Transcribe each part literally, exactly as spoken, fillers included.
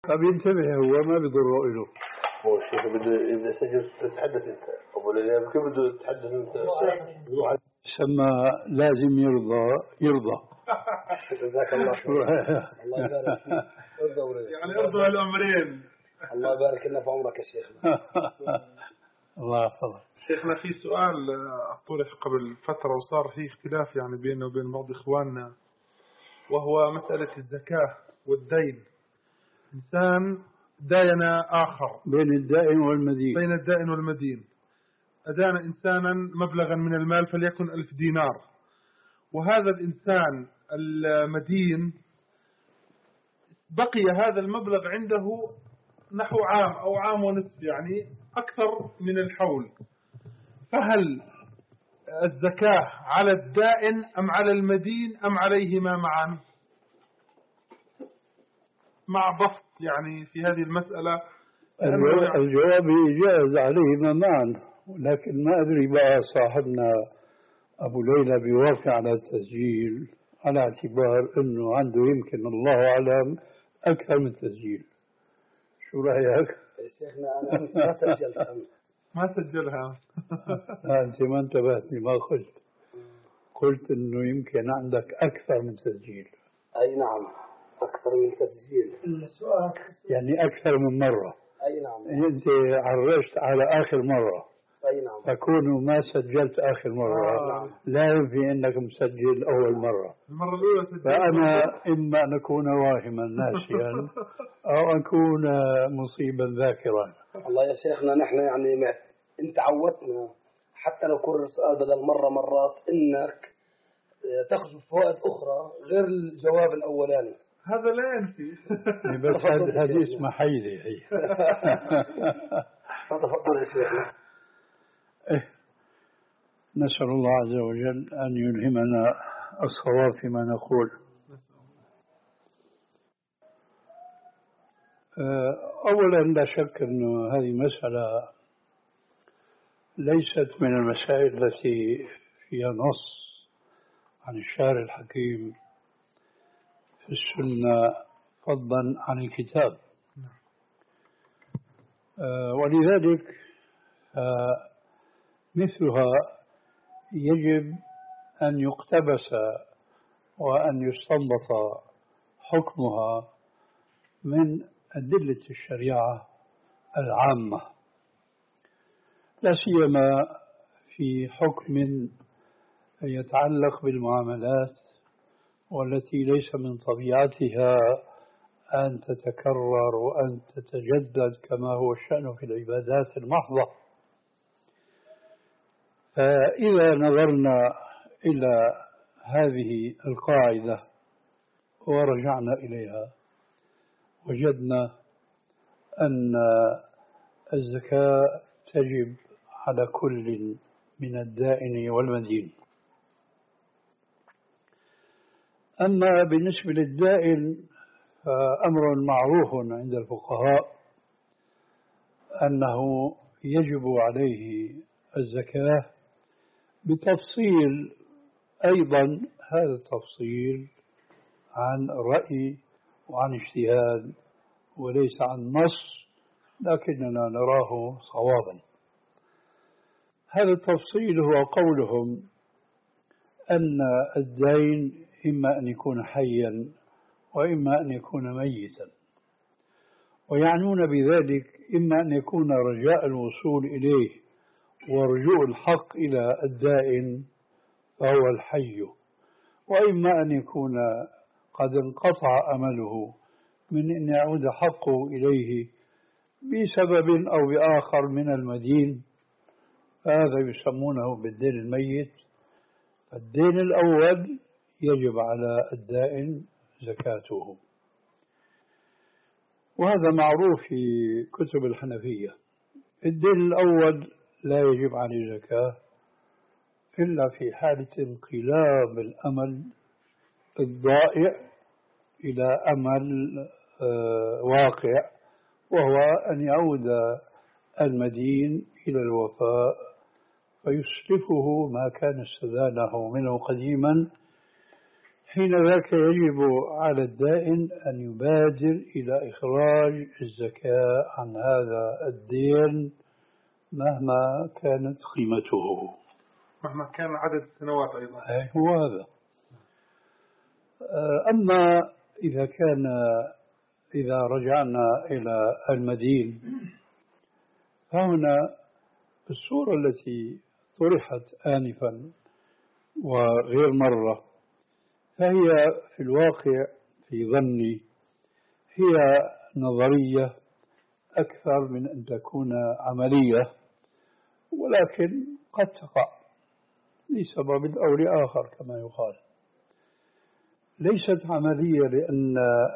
فبينتبه هو ما بيضره له. هو الشيخ بده إذا سجل تتحدث أنت أبو ليلى كيف بده تتحدث أنت؟ سمى لازم يرضى يرضى. جزاك الله خير. الله يبارك فيك. ارضى يعني ارضى الأمرين. الله يبارك لنا في عمرك يا شيخنا. الله يحفظك. شيخنا في سؤال طرح قبل فترة وصار في اختلاف يعني بيننا وبين بعض إخواننا، وهو مسألة الزكاة والدين. إنسان داين آخر بين الدائن والمدين بين الدائن والمدين أدان إنسانا مبلغا من المال فليكن ألف دينار، وهذا الإنسان المدين بقي هذا المبلغ عنده نحو عام أو عام ونصف، يعني أكثر من الحول، فهل الزكاة على الدائن أم على المدين أم عليهما معا؟ مع بسط يعني في هذه المسألة. الجواب جائز عليهما معا، لكن ما أدري بقى صاحبنا أبو ليلى بيوافق على التسجيل على اعتبار أنه عنده يمكن الله أعلم أكثر من تسجيل. شو رأيك؟ شيخنا أنا أمس ما سجلت أمس. ما سجلها. لا أنت ما انتبهتني ما قلت. قلت أنه يمكن عندك أكثر من تسجيل. أي نعم أكثر من تسجيل. السؤال يعني أكثر من مرة. أي نعم. أنت عرجت على آخر مرة. أي نعم. فكونه ما سجلت آخر مرة آه. لا ينفي أنك مسجل أول مرة. المرة الأولى سجلت. فأنا إما أن أكون واهما ناسيا أو أكون مصيبا ذاكرا. الله يا شيخنا نحن يعني مع... أنت عودتنا حتى لو كرر السؤال بدل مرة مرات إنك تخزف فوائد أخرى غير الجواب الأولاني. هذا لا ينفي. بس هذه اسمها حيلة هي. تفضل يا شيخنا. نسأل الله عز وجل أن يلهمنا الصواب فيما نقول. أولا لا شك أن هذه مسألة ليست من المسائل التي فيها نص عن الشارع الحكيم في السنة فضلا عن الكتاب، ولذلك مثلها يجب أن يقتبس وأن يستنبط حكمها من أدلة الشريعة العامة، لا سيما في حكم يتعلق بالمعاملات والتي ليس من طبيعتها أن تتكرر وأن تتجدد كما هو الشأن في العبادات المحضة. فإذا نظرنا إلى هذه القاعدة ورجعنا إليها وجدنا أن الزكاة تجب على كل من الدائن والمدين. أما بالنسبة للدائن فأمر معروف عند الفقهاء أنه يجب عليه الزكاة بتفصيل، أيضا هذا التفصيل عن رأي وعن اجتهاد وليس عن نص، لكننا نراه صوابا. هذا التفصيل هو قولهم أن الدين إما أن يكون حيا وإما أن يكون ميتا، ويعنون بذلك إما أن يكون رجاء الوصول إليه ورجوع الحق إلى الدائن فهو الحي، وإما أن يكون قد انقطع أمله من أن يعود حقه إليه بسبب أو بآخر من المدين، فهذا يسمونه بالدين الميت. الدين الأول يجب على الدائن زكاته، وهذا معروف في كتب الحنفية. الدين الأول لا يجب عليه زكاة إلا في حالة انقلاب الأمل الضائع إلى أمل واقع، وهو أن يعود المدين إلى الوفاء فيسلفه ما كان استدانه منه قديما حين ذاك يجب على الدائن أن يبادر إلى إخراج الزكاة عن هذا الدين مهما كانت قيمته، مهما كان عدد السنوات أيضا. أي هو هذا. أما إذا كان إذا رجعنا إلى المدين، فهنا الصورة التي طرحت آنفا وغير مرة، فهي في الواقع في ظني هي نظرية أكثر من أن تكون عملية، ولكن قد تقع لسبب أو لآخر كما يقال. ليست عملية لأن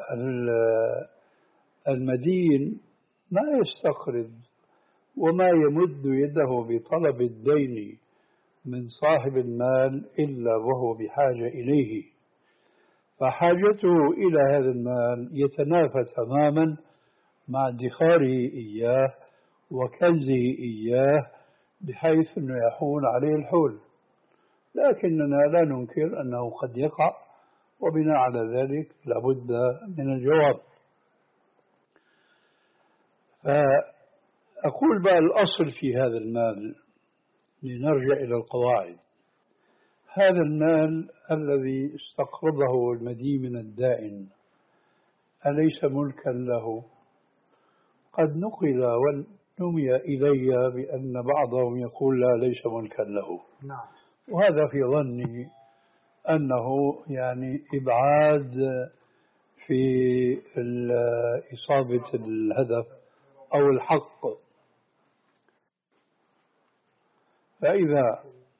المدين ما يستقرض وما يمد يده بطلب الدين من صاحب المال إلا وهو بحاجة إليه، فحاجته إلى هذا المال يتنافى تماما مع ادخاره إياه وكنزه إياه، بحيث أنه يحول عليه الحول. لكننا لا ننكر أنه قد يقع، وبناء على ذلك لابد من الجواب. فأقول بقى الأصل في هذا المال، لنرجع إلى القواعد. هذا المال الذي استقرضه المدين من الدائن أليس ملكا له؟ قد نقل ونمي إلي بأن بعضهم يقول لا، ليس ملكا له. نعم. وهذا في ظني أنه يعني إبعاد في إصابة الهدف أو الحق. فإذا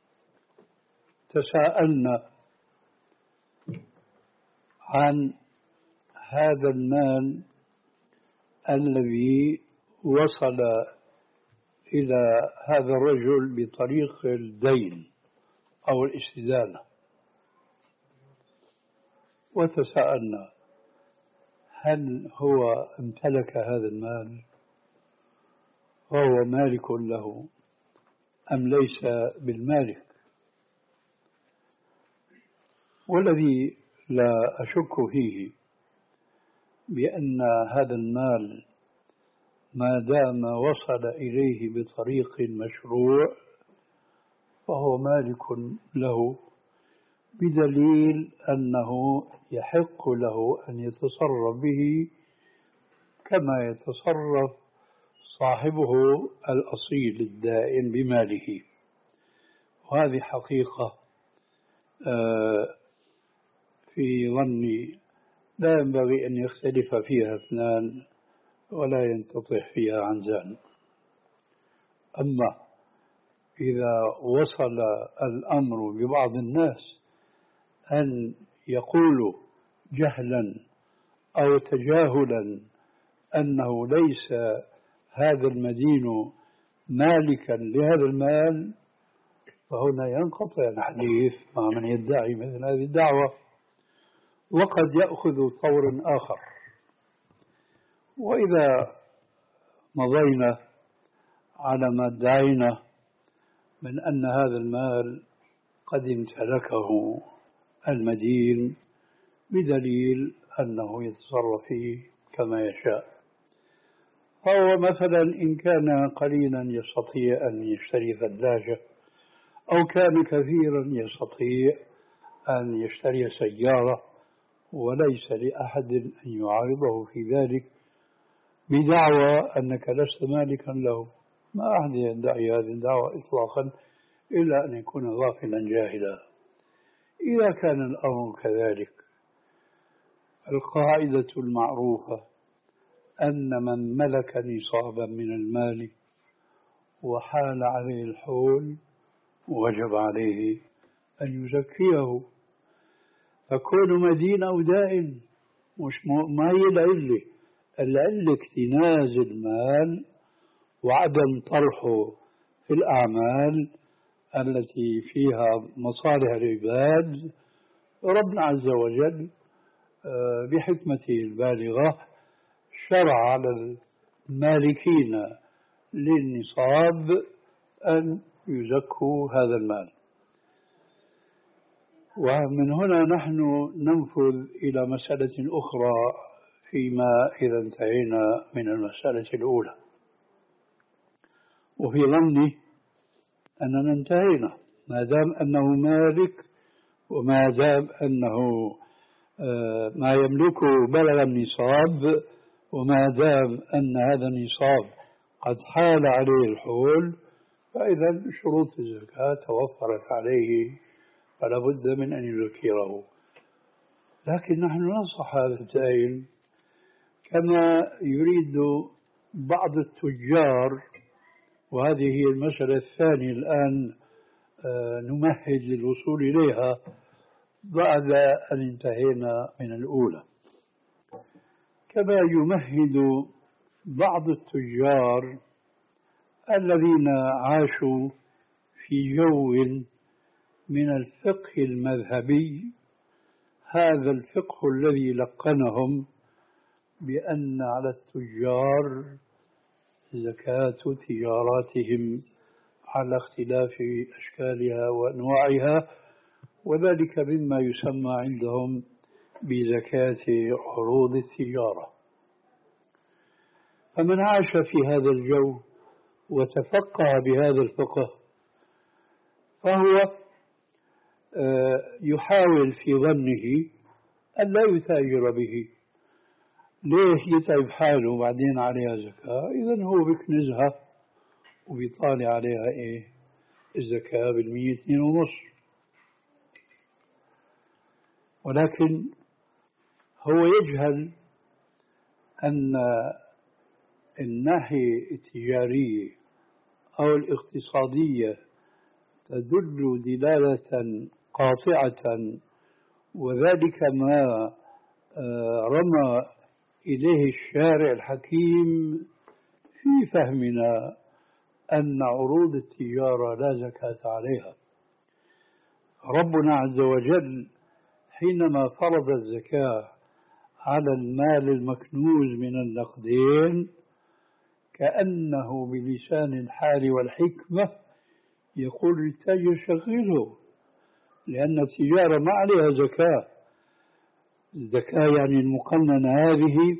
تساءلنا عن هذا المال الذي وصل إلى هذا الرجل بطريق الدين أو الاستدانة، وتساءلنا هل هو امتلك هذا المال وهو مالك له أم ليس بالمالك؟ والذي لا أشك فيه بأن هذا المال ما دام وصل إليه بطريق مشروع فهو مالك له، بدليل أنه يحق له أن يتصرف به كما يتصرف صاحبه الأصيل الدائن بماله. وهذه حقيقة في ظني لا ينبغي أن يختلف فيها اثنان ولا ينتطح فيها عنزان. أما إذا وصل الأمر ببعض الناس أن يقولوا جهلا أو تجاهلا أنه ليس هذا المدين مالكا لهذا المال، فهنا ينقطع الحديث مع من يدعي مثل هذه الدعوة، وقد يأخذ طور آخر. وإذا مضينا على ما ادعينا من أن هذا المال قد امتلكه المدين بدليل أنه يتصرف فيه كما يشاء، فهو مثلا إن كان قليلا يستطيع أن يشتري ثلاجة، أو كان كثيرا يستطيع أن يشتري سيارة، وليس لأحد أن يعارضه في ذلك بدعوى أنك لست مالكا له. ما أحد يدعي هذه الدعوة إطلاقا إلا أن يكون غافلا جاهلا. إذا كان الأمر كذلك، القاعدة المعروفة أن من ملك نصابا من المال وحال عليه الحول وجب عليه أن يزكيه. فكون مدين أو دائن مش ما هي العلة. العلة اكتناز المال وعدم طرحه في الأعمال التي فيها مصالح العباد. ربنا عز وجل بحكمته البالغة شرع على المالكين للنصاب أن يزكوا هذا المال. ومن هنا نحن ننفذ إلى مسألة أخرى فيما إذا انتهينا من المسألة الأولى، وفي ظني أننا انتهينا ما دام أنه مالك، وما دام أنه ما يملكه بلغ النصاب، وما دام أن هذا النصاب قد حال عليه الحول، فإذا شروط الزكاة توفرت عليه فلا بد من أن يذكره. لكن نحن ننصح هذا السائل كما يريد بعض التجار، وهذه هي المسألة الثانية الآن نمهد للوصول إليها بعد أن انتهينا من الأولى. كما يمهد بعض التجار الذين عاشوا في جو من الفقه المذهبي، هذا الفقه الذي لقنهم بأن على التجار زكاة تجاراتهم على اختلاف أشكالها وأنواعها، وذلك مما يسمى عندهم بزكاة عروض التجارة. فمن عاش في هذا الجو وتفقه بهذا الفقه فهو يحاول في ظنه أن لا يتاجر به. ليش يتعب حاله وبعدين عليها زكاة؟ إذن هو بكنزها وبيطالع عليها إيه الزكاة بالمية اثنين ونص. ولكن هو يجهل أن الناحية التجارية أو الاقتصادية تدل دلالة قاطعة، وذلك ما رمى إليه الشارع الحكيم في فهمنا أن عروض التجارة لا زكاة عليها. ربنا عز وجل حينما فرض الزكاة على المال المكنوز من النقدين كأنه بلسان الحال والحكمة يقول للتاجر شغله، لأن التجارة ما عليها زكاة. الزكاة يعني المقننة هذه،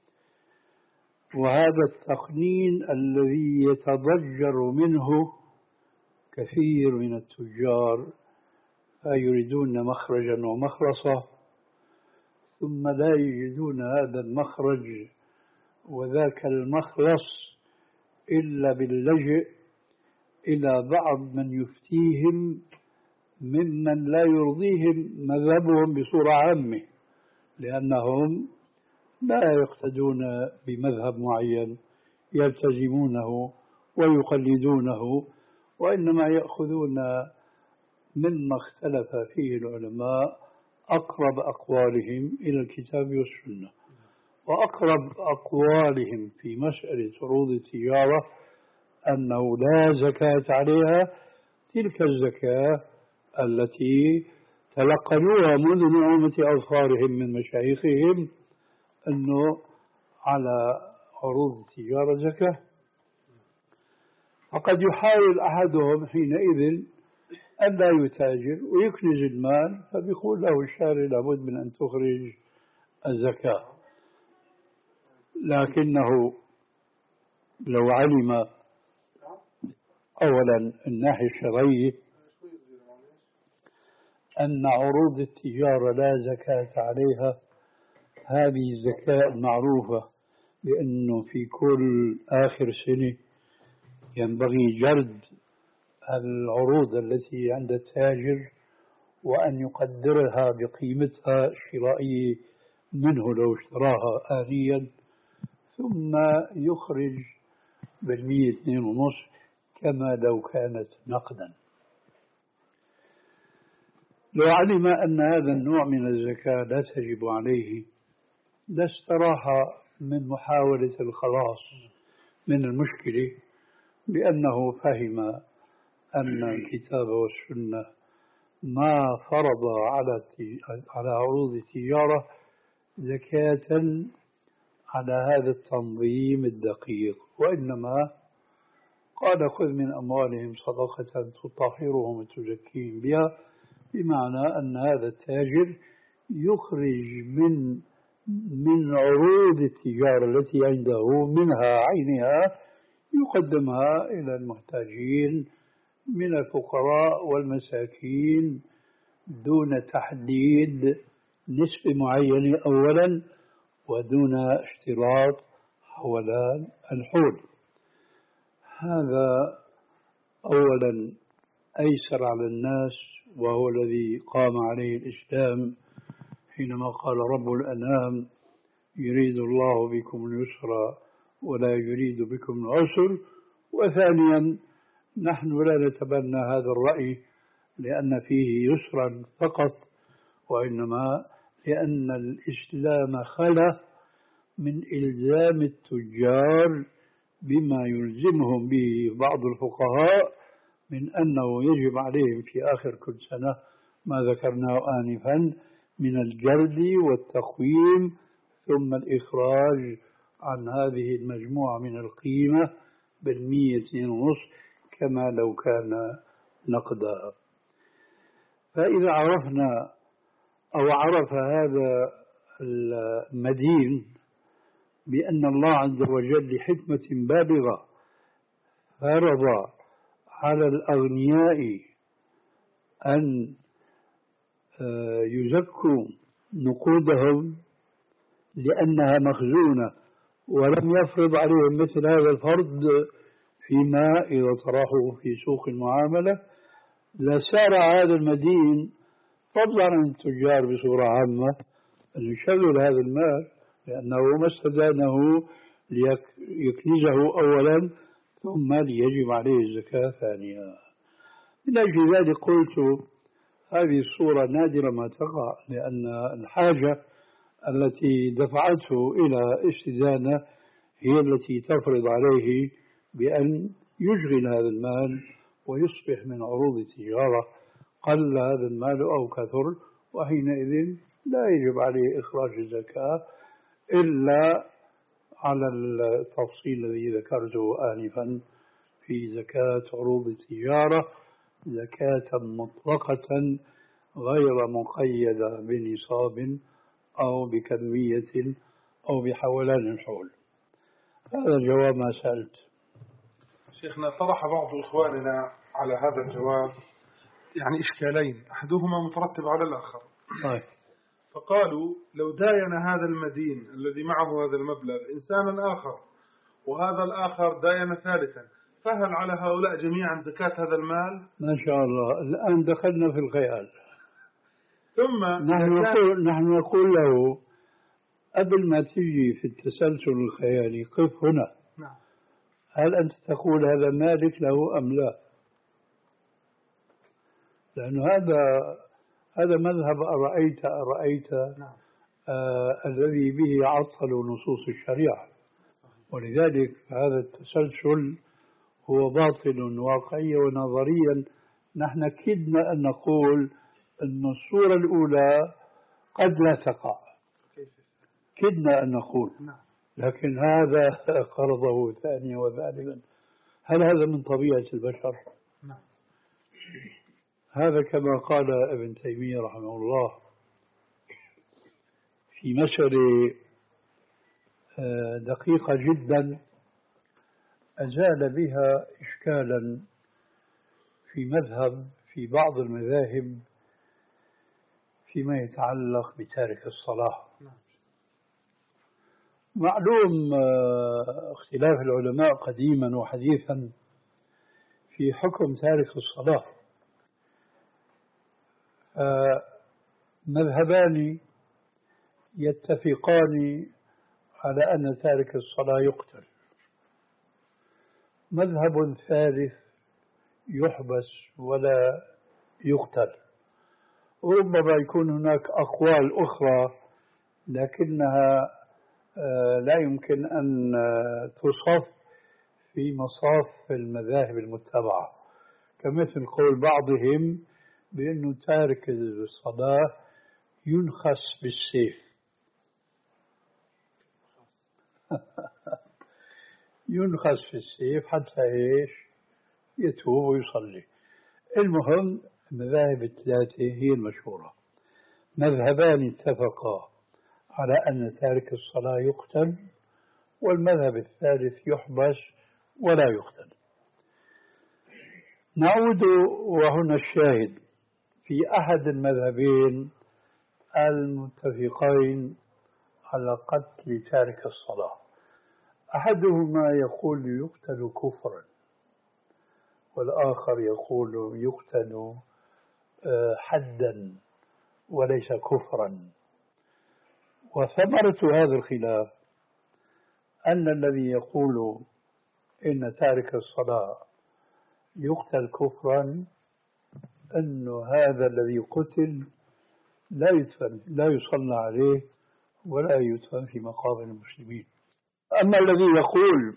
وهذا التقنين الذي يتضجر منه كثير من التجار، فيريدون مخرجا ومخلصا ثم لا يجدون هذا المخرج وذاك المخلص إلا باللجئ إلى بعض من يفتيهم ممن لا يرضيهم مذهبهم بصورة عامة، لأنهم لا يقتدون بمذهب معين يلتزمونه ويقلدونه، وإنما يأخذون مما اختلف فيه العلماء أقرب أقوالهم إلى الكتاب والسنة. وأقرب أقوالهم في مسألة عروض التجارة أنه لا زكاة عليها تلك الزكاة التي تلقنوها منذ نعومة أظفارهم من مشايخهم، أنه على عروض التجارة زكاة. فقد يحاول أحدهم حينئذ أن لا يتاجر ويكنز المال، فبيقول له الشارع لابد من أن تخرج الزكاة. لكنه لو علم أولا الناحية الشرعية أن عروض التجارة لا زكاة عليها، هذه الزكاة المعروفة بأنه في كل آخر سنة ينبغي جرد العروض التي عند التاجر وأن يقدرها بقيمتها الشرائية منه لو اشتراها آليا، ثم يخرج بالمية اثنين ونص كما لو كانت نقدا. لو علم أن هذا النوع من الزكاة لا تجب عليه لاستراح من محاولة الخلاص من المشكلة، لأنه فهم أن الكتاب والسنة ما فرض على على عروض التجارة زكاة على هذا التنظيم الدقيق، وإنما قال خذ من أموالهم صدقة تطهرهم وتزكيهم بها بمعنى أن هذا التاجر يخرج من من عروض التجارة التي عنده منها عينها يقدمها إلى المحتاجين من الفقراء والمساكين دون تحديد نسبة معينة أولا ودون اشتراط حولان الحول. هذا أولا أيسر على الناس، وهو الذي قام عليه الإسلام حينما قال رب الأنام يريد الله بكم اليسر ولا يريد بكم العسر. وثانيا نحن لا نتبنى هذا الرأي لأن فيه يسرا فقط، وإنما لأن الإسلام خلى من إلزام التجار بما يلزمهم به بعض الفقهاء من أنه يجب عليهم في آخر كل سنة ما ذكرناه آنفا من الجلد والتقويم ثم الإخراج عن هذه المجموعة من القيمة بالمية اثنين ونصف كما لو كان نقدا. فإذا عرفنا أو عرف هذا المدين بأن الله عز وجل لحكمة بالغة فرض على الأغنياء أن يزكوا نقودهم لأنها مخزونة ولم يفرض عليهم مثل هذا الفرض فيما إذا طرحوا في سوق المعاملة لسارع هذا المدين فضلا عن التجار بصورة عامة أن يشغل هذا المال لأنه ما استدانه ليكنزه أولا ثم ليجب عليه الزكاة ثانيا. من أجل ذلك قلت هذه الصورة نادرة ما تقع، لأن الحاجة التي دفعته إلى استدانة هي التي تفرض عليه بأن يشغل هذا المال ويصبح من عروض التجارة قل هذا المال أو كثر، وحينئذ لا يجب عليه إخراج الزكاة إلا على التفصيل الذي ذكرته آنفا في زكاة عروض التجارة زكاة مطلقة غير مقيدة بنصاب أو بكمية أو بحولان الحول. هذا جواب ما سألت. شيخنا، طرح بعض إخواننا على هذا الجواب يعني إشكالين أحدهما مترتب على الآخر. طيب. فقالوا لو داين هذا المدين الذي معه هذا المبلغ إنسانا آخر وهذا الآخر داين ثالثا، فهل على هؤلاء جميعا زكاة هذا المال؟ ما شاء الله، الآن دخلنا في الخيال. ثم نحن نقول, نحن نقول له قبل ما تجي في التسلسل الخيالي قف هنا. نعم. هل أنت تقول هذا مالك له أم لا؟ لأن هذا هذا مذهب أرأيت أرأيت نعم. آه الذي به عطل نصوص الشريعة، ولذلك هذا التسلسل هو باطل واقعيا ونظريا. نحن كدنا أن نقول أن الصورة الأولى قد لا تقع، كدنا أن نقول، لكن هذا قرضه ثانيا وثالثا. هل هذا من طبيعة البشر؟ هذا كما قال ابن تيمية رحمه الله في مسألة دقيقة جدا أزال بها إشكالا في مذهب في بعض المذاهب فيما يتعلق بتارك الصلاة. معلوم اختلاف العلماء قديما وحديثا في حكم تارك الصلاة. مذهبان يتفقان على أن تارك الصلاة يقتل، مذهب ثالث يحبس ولا يقتل. وربما يكون هناك أقوال أخرى لكنها لا يمكن أن تصف في مصاف المذاهب المتبعة، كمثل قول بعضهم بأنه تارك الصلاة ينخس بالسيف. ينخس في السيف حتى إيش؟ يتوب ويصلي. المهم المذاهب الثلاثة هي المشهورة. مذهبان اتفقا على أن تارك الصلاة يقتل، والمذهب الثالث يحبس ولا يقتل. نعود وهنا الشاهد في أحد المذهبين المتفقين على قتل تارك الصلاة. أحدهما يقول يقتل كفرا، والآخر يقول يقتل حدا وليس كفرا. وثمرة هذا الخلاف أن الذي يقول إن تارك الصلاة يقتل كفرا أن هذا الذي قتل لا يدفن، لا يصلى عليه ولا يدفن في مقابر المسلمين. أما الذي يقول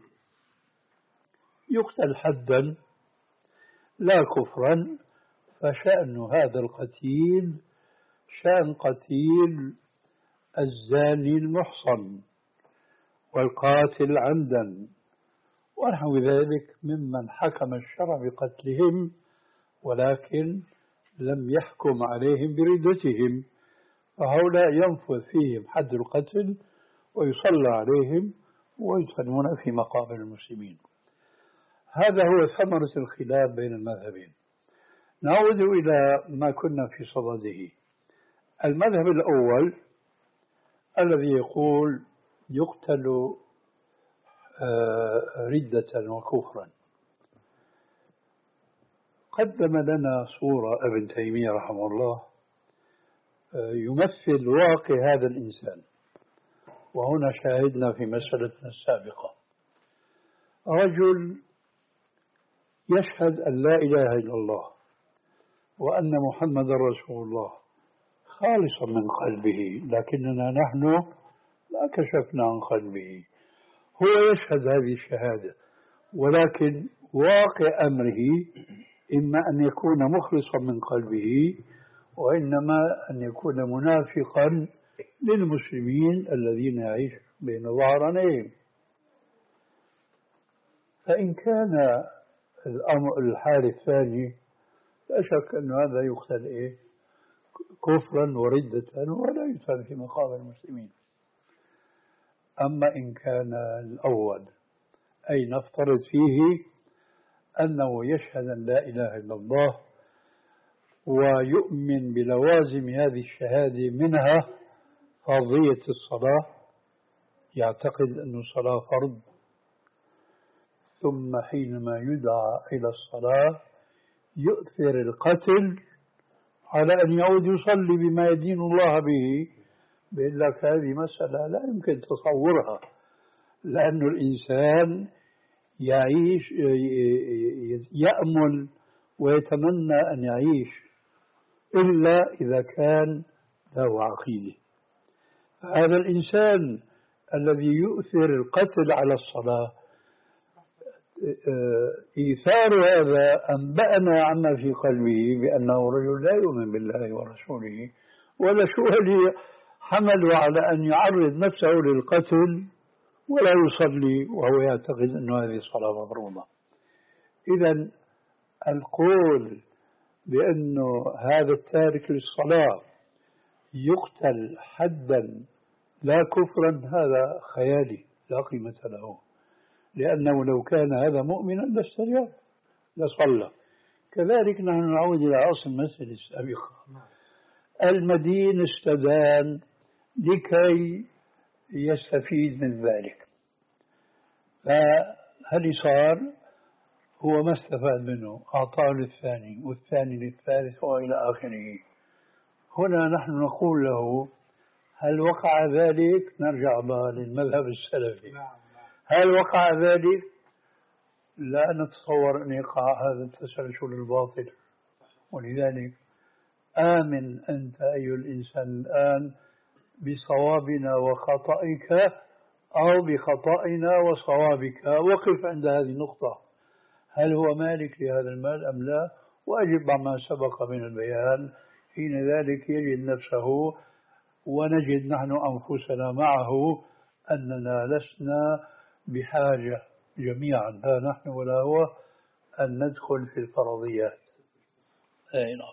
يقتل حدا لا كفرا فشأن هذا القتيل شأن قتيل الزاني المحصن والقاتل عمدا ونحو ذلك ممن حكم الشرع بقتلهم ولكن لم يحكم عليهم بردتهم، فهؤلاء ينفذ فيهم حد القتل ويصلى عليهم ويدفنون في مقابر المسلمين. هذا هو ثمرة الخلاف بين المذهبين. نعود إلى ما كنا في صدده. المذهب الأول الذي يقول يقتل ردة وكفرا قدم لنا صورة ابن تيمية رحمه الله يمثل واقع هذا الإنسان. وهنا شاهدنا في مسألتنا السابقة رجل يشهد أن لا إله إلا الله وأن محمد رسول الله خالصا من قلبه، لكننا نحن لا كشفنا عن قلبه. هو يشهد هذه الشهادة ولكن واقع أمره إما أن يكون مخلصا من قلبه وإنما أن يكون منافقا للمسلمين الذين يعيش بين ظهرانيهم. فإن كان الأمر الحال الثاني لا شك أن هذا يقتل إيه كفرا وردة ولا يدفن في مقابر المسلمين. أما إن كان الأول أي نفترض فيه أنه يشهد أن لا إله إلا الله ويؤمن بلوازم هذه الشهادة منها فرضية الصلاة، يعتقد أن الصلاة فرض، ثم حينما يدعى إلى الصلاة يؤثر القتل على أن يعود يصلي بما يدين الله به. بيقول لك هذه مسألة لا يمكن تصورها، لأن الإنسان يعيش يأمل ويتمنى أن يعيش إلا إذا كان له عقيدة. هذا الإنسان الذي يؤثر القتل على الصلاة إيثار هذا أنبأنا عما في قلبه بأنه رجل لا يؤمن بالله ورسوله، ولا شو اللي حمله على أن يعرض نفسه للقتل ولا يصلي وهو يعتقد أن هذه الصلاة مفروضة. إذن القول بأنه هذا التارك للصلاة يقتل حدا لا كفرا هذا خيالي لا قيمة له، لأنه لو كان هذا مؤمنا لاستجاب لصلى. كذلك نحن نعود إلى أصل المسألة السابقة. المدين استدان لكي يستفيد من ذلك، فهل صار هو ما استفاد منه أعطاه للثاني والثاني للثالث وإلى آخره. هنا نحن نقول له هل وقع ذلك؟ نرجع للمذهب السلفي. هل وقع ذلك؟ لا نتصور أن يقع هذا التسلسل الباطل. ولذلك آمن أنت أيها الإنسان الآن بصوابنا وخطئك أو بخطئنا وصوابك، وقف عند هذه النقطة. هل هو مالك لهذا المال أم لا؟ وأجب عما سبق من البيان. حين ذلك يجد نفسه ونجد نحن أنفسنا معه أننا لسنا بحاجة جميعا لا نحن ولا هو أن ندخل في الفرضيات. أي نعم.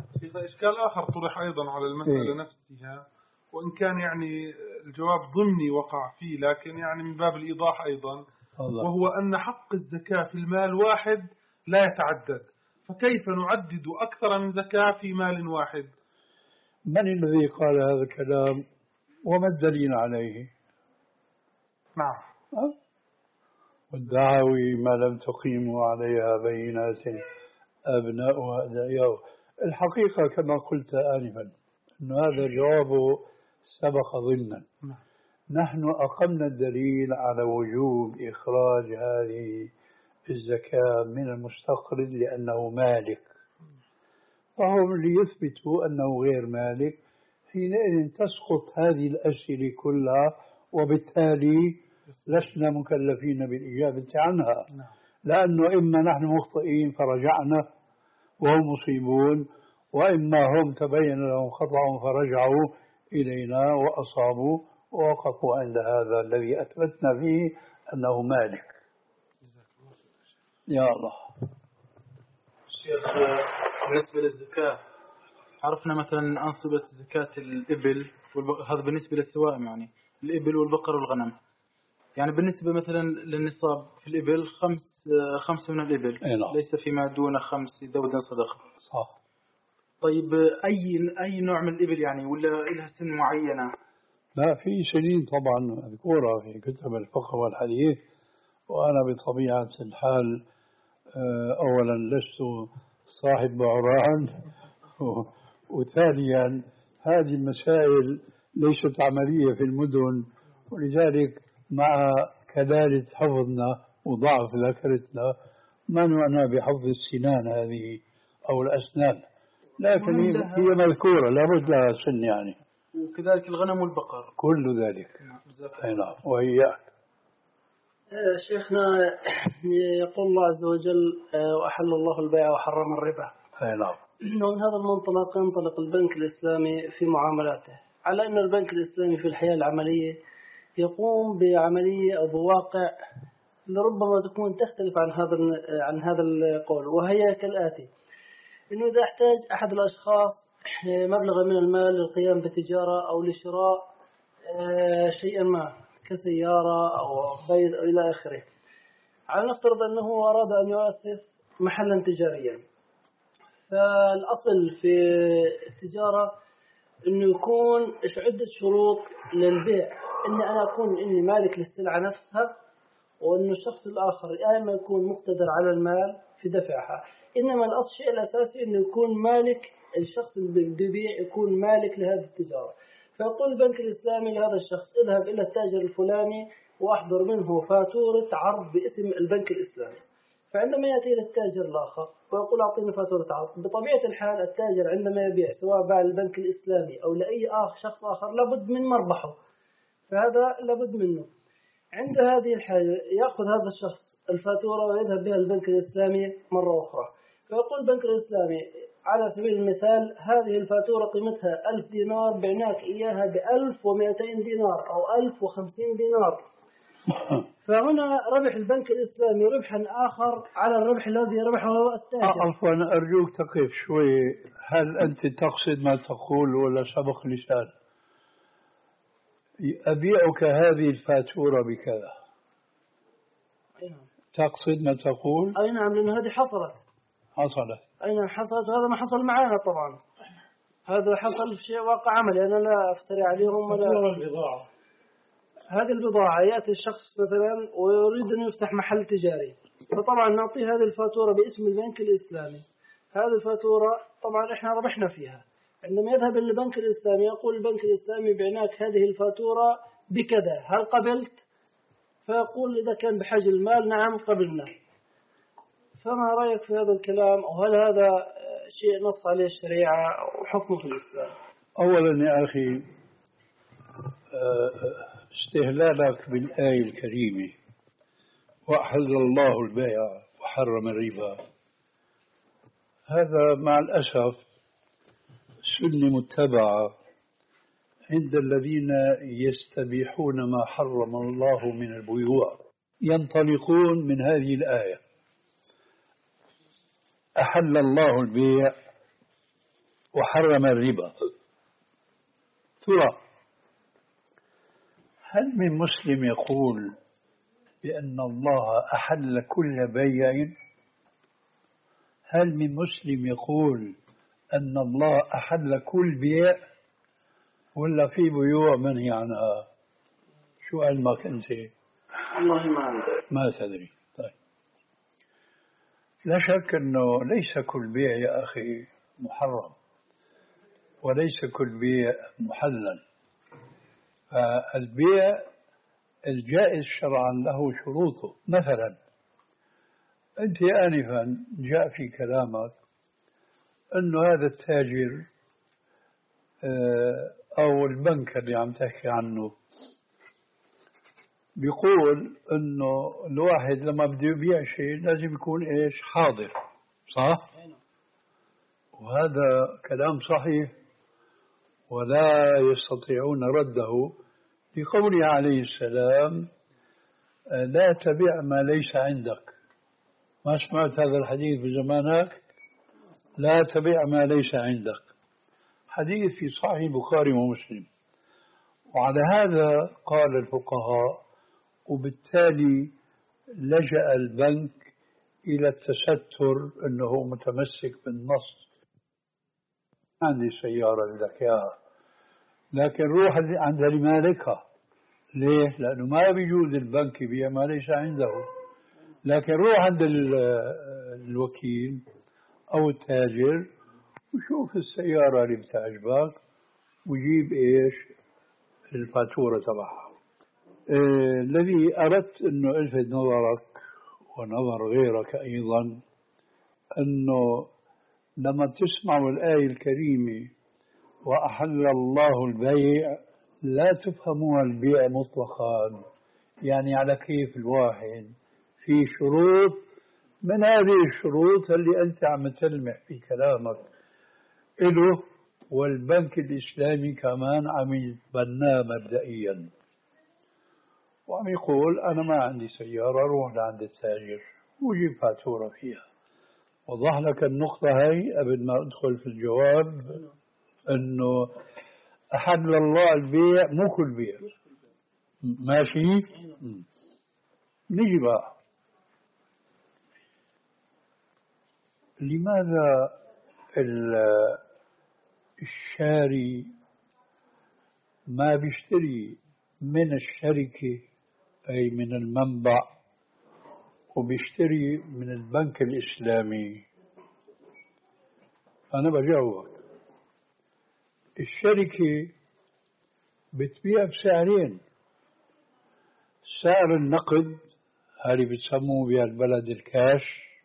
في إشكال آخر طرح أيضا على المسألة إيه؟ نفسها، وإن كان يعني الجواب ضمني وقع فيه، لكن يعني من باب الإيضاح أيضا، الله. وهو أن حق الزكاة في المال واحد لا يتعدد، فكيف نعدد أكثر من زكاة في مال واحد؟ من الذي قال هذا الكلام وما الدليل عليه؟ نعم. أه؟ والدعاوي ما لم تقيموا عليها بينات أبناؤها أدعياء. الحقيقة كما قلت آنفا أن هذا الجواب سبق ضمنا. نحن أقمنا الدليل على وجوب إخراج هذه الزكاة من المستقرض لأنه مالك، فهم ليثبتوا أنه غير مالك حينئذ تسقط هذه الأسئلة كلها، وبالتالي لسنا مكلفين بالإجابة عنها، لأنه إما نحن مخطئين فرجعنا وهم مصيبون، وإما هم تبين لهم خطأ فرجعوا إلينا وأصابوا ووقفوا عند هذا الذي أثبتنا فيه أنه مالك. يا الله. شيخ، بالنسبة للزكاة عرفنا مثلا أنصبة زكاة الإبل والبقر، هذا بالنسبة للسوائم، يعني الإبل والبقر والغنم. يعني بالنسبة مثلا للنصاب في الإبل خمس خمسة من الإبل، ليس فيما دون خمس ذود صدقة. صح. طيب أي أي نوع من الإبل يعني، ولا لها سن معينة؟ لا، في سنين طبعا مذكورة في كتب الفقه والحديث، وأنا بطبيعة الحال أولا لست صاحب بعران، وثانيا هذه المسائل ليست عملية في المدن، ولذلك مع كدالة حفظنا وضعف ذاكرتنا ما نعنى بحفظ السنان هذه أو الأسنان، لكن هي مذكورة لابد لها سن يعني. وكذلك الغنم والبقر كل ذلك. نعم. وهي شيخنا يقول الله عز وجل وأحل الله البيع وحرم الربا. نعم. ومن هذا المنطلق ينطلق البنك الإسلامي في معاملاته على أن البنك الإسلامي في الحياة العملية يقوم بعملية أو بواقع لربما تكون تختلف عن هذا عن هذا القول، وهي كالآتي: إنه إذا احتاج أحد الأشخاص مبلغ من المال للقيام بتجارة أو لشراء شيئا ما كسيارة أو بيت أو إلى آخره، على نفترض أنه أراد أن يؤسس محلا تجاريا، فالأصل في التجارة أنه يكون عدة شروط للبيع، أن أنا أكون إني مالك للسلعة نفسها، وأنه الشخص الآخر يا إما يكون مقتدر على المال في دفعها، إنما الأصل الشيء الأساسي أنه يكون مالك، الشخص اللي بده يبيع يكون مالك لهذه التجارة. فيقول البنك الإسلامي لهذا الشخص: اذهب إلى التاجر الفلاني وأحضر منه فاتورة عرض باسم البنك الإسلامي. فعندما يأتي إلى التاجر الآخر ويقول أعطيني فاتورة عرض، بطبيعة الحال التاجر عندما يبيع سواء باع البنك الإسلامي أو لأي آخر شخص آخر لابد من مربحه، فهذا لابد منه. عند هذه الحاجة يأخذ هذا الشخص الفاتورة ويذهب بها البنك الإسلامي مرة أخرى، فيقول البنك الإسلامي على سبيل المثال: هذه الفاتورة قيمتها ألف دينار، بعناك إياها بألف ومئتين دينار أو ألف وخمسين دينار. فهنا ربح البنك الإسلامي ربحا آخر على الربح الذي ربحه التاجر. عفوا أرجوك تقف شوي، هل أنت تقصد ما تقول ولا سبق لسان؟ أبيعك هذه الفاتورة بكذا. أي نعم. تقصد ما تقول؟ أي نعم، لأن هذه حصلت. حصلت. أي نعم حصلت، وهذا ما حصل معنا طبعا، هذا حصل في شيء واقع عملي، أنا لا أفتري عليهم ولا. البضاعة، هذه البضاعة يأتي الشخص مثلا ويريد أن يفتح محل تجاري، فطبعا نعطيه هذه الفاتورة باسم البنك الإسلامي. هذه الفاتورة طبعا إحنا ربحنا فيها. عندما يذهب للبنك الإسلامي يقول البنك الإسلامي: بعناك هذه الفاتورة بكذا، هل قبلت؟ فيقول إذا كان بحاجة المال نعم قبلنا. فما رأيك في هذا الكلام، أو هل هذا شيء نص عليه الشريعة وحكمه في الإسلام؟ أولا يا أخي، استهلالك بالآية الكريمة وأحل الله البيع وحرم الربا، هذا مع الأسف سنة متبعة عند الذين يستبيحون ما حرم الله من البيوع، ينطلقون من هذه الآية: أحل الله البيع وحرم الربا. ترى هل من مسلم يقول بأن الله أحل كل بيع؟ هل من مسلم يقول أن الله أحل كل بيع ولا في بيوع منهي عنها؟ شو علمك أنت؟ والله ما عندي. ما تدري. طيب، لا شك أنه ليس كل بيع يا أخي محرم، وليس كل بيع محلل. فالبيع الجائز شرعا له شروطه. مثلا أنت آنفا جاء في كلامك أنه هذا التاجر أو البنك اللي عم تحكي عنه بيقول أنه الواحد لما بده يبيع شيء لازم يكون إيش؟ حاضر، صح؟ وهذا كلام صحيح ولا يستطيعون رده لقوله عليه السلام: لا تبيع ما ليس عندك. ما سمعت هذا الحديث بزمانك؟ لا تبيع ما ليس عندك، حديث في صحيح البخاري ومسلم. وعلى هذا قال الفقهاء، وبالتالي لجأ البنك إلى التستر أنه متمسك بالنص. عندي سيارة لك إياها، لكن روح عند مالكها. ليه؟ لأنه ما بيجوز البنك يبيع ما ليس عنده، لكن روح عند الوكيل أو التاجر وشوف السيارة اللي بتعجبك وجيب إيش؟ الفاتورة تبعها. إيه الذي أردت أنه ألفت نظرك ونظر غيرك أيضا، أنه لما تسمعوا الآية الكريمة وأحل الله البيع لا تفهموها البيع مطلقا، يعني على كيف الواحد في شروط من هذه الشروط اللي أنت عم تلمح في كلامك إله، والبنك الإسلامي كمان عم يتبناه مبدئيا وعم يقول أنا ما عندي سيارة، روح لعند التاجر وجيب فاتورة فيها. وضح لك النقطة هاي قبل ما أدخل في الجواب، أنه أحل الله البيع مو كل بيع. ماشي؟ نجي بقى، لماذا الشاري ما بيشتري من الشركة أي من المنبع وبيشتري من البنك الإسلامي؟ أنا بجاوبك. الشركة بتبيع بسعرين، سعر النقد هذه بتسموه بهالبلد الكاش،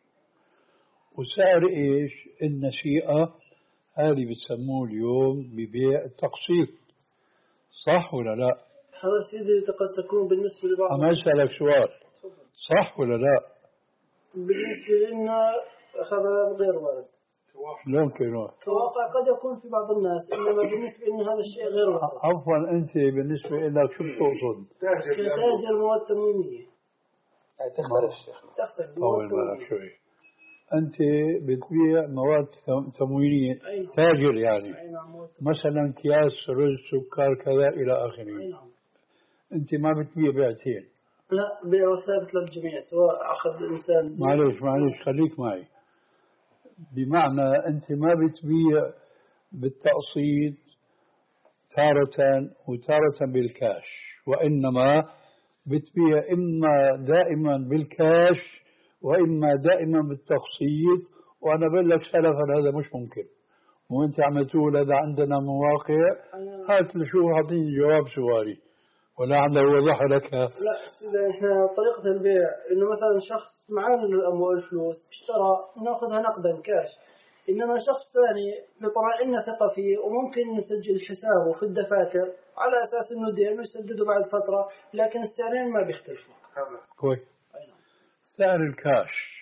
وسعر إيش؟ النسيئة هذه بتسموه اليوم ببيع التقسيط. صح ولا لا؟ هذا سيدي قد تكون بالنسبة لبعض. أما أسألك سؤال، صح ولا لا؟ بالنسبة لنا هذا غير وارد. شلون كينوه؟ كواقع قد يكون في بعض الناس، إنما بالنسبة لنا هذا الشيء غير وارد. عفوا، أنت بالنسبة لك شو بتقصد؟ كتاجر مواد تموينية. تختلف شيخنا. تختلف. طول بالك شوي. أنت بتبيع مواد تموينية، تاجر يعني. نعم. مثلا أكياس رز سكر كذا إلى آخره. نعم. أنت ما بتبيع بيعتين. لا، بيع ثابت للجميع سواء أخذ الإنسان. معلش معلش خليك معي. بمعنى أنت ما بتبيع بالتقسيط تارة وتارة بالكاش، وإنما بتبيع إما دائما بالكاش وإما دائما بالتقسيط. وأنا بقول لك سلفا هذا مش ممكن، وأنت عم تقول هذا عندنا مواقع. هات لشو أعطيني جواب سؤالي ولا عم يوضح لك. لا سيدي، احنا طريقة البيع انه مثلا شخص معاه الاموال الفلوس اشترى ناخذها نقدا كاش، انما شخص ثاني بطبع لنا ثقة فيه وممكن نسجل حسابه في الدفاتر على اساس انه دين ويسدده بعد فترة، لكن السعرين ما بيختلفوا. كويس. سعر الكاش،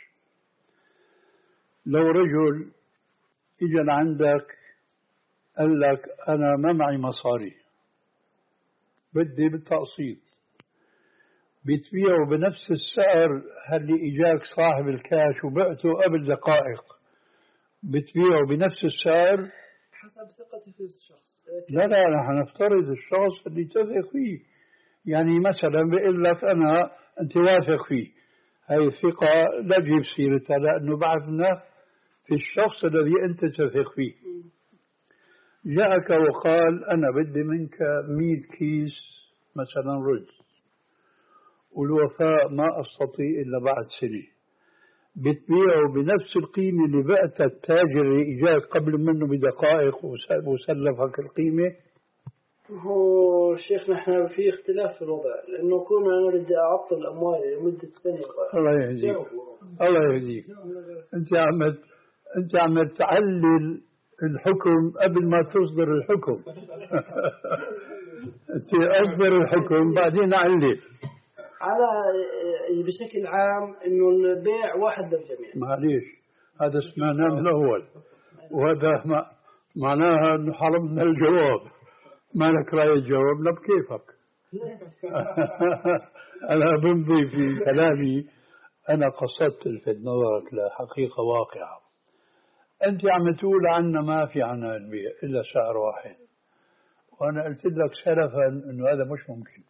لو رجل اجى عندك قال لك انا ما معي مصاري بدي بالتقسيط، بتبيعه بنفس السعر اللي اجاك صاحب الكاش وبعته قبل دقائق، بتبيعه بنفس السعر حسب ثقتي في الشخص. لا لا نحن نفترض الشخص اللي تثق فيه. يعني مثلا بيقول لك أنا أنت واثق فيه، هاي الثقة لا تجيب سيرتها لأنه بعثنا في الشخص الذي أنت تثق فيه. جاءك وقال أنا بدي منك مئة كيس مثلا رز، والوفاء ما أستطيع إلا بعد سنة، بتبيعه بنفس القيمة اللي بعت التاجر اللي إجاك قبل منه بدقائق وسلفك القيمة؟ هو شيخ نحن في اختلاف في الوضع، لأنه كون أنا بدي أعطل أموالي لمدة سنة. الله يهديك الله يهديك. أنت عم أنت عم تعلل الحكم قبل ما تصدر الحكم. أنت أصدر الحكم بعدين علل. على بشكل عام إنه البيع واحد للجميع. معليش هذا سمعناه من الأول، وهذا معناها إنه حرمنا الجواب. ما لك رأي الجواب؟ لا بكيفك. أنا بمضي في كلامي، أنا قصدت الفت نظرك لحقيقة واقعة. أنت عم تقول عنا ما في عنا البيع إلا سعر واحد، وأنا قلت لك سلفا إنه هذا مش ممكن.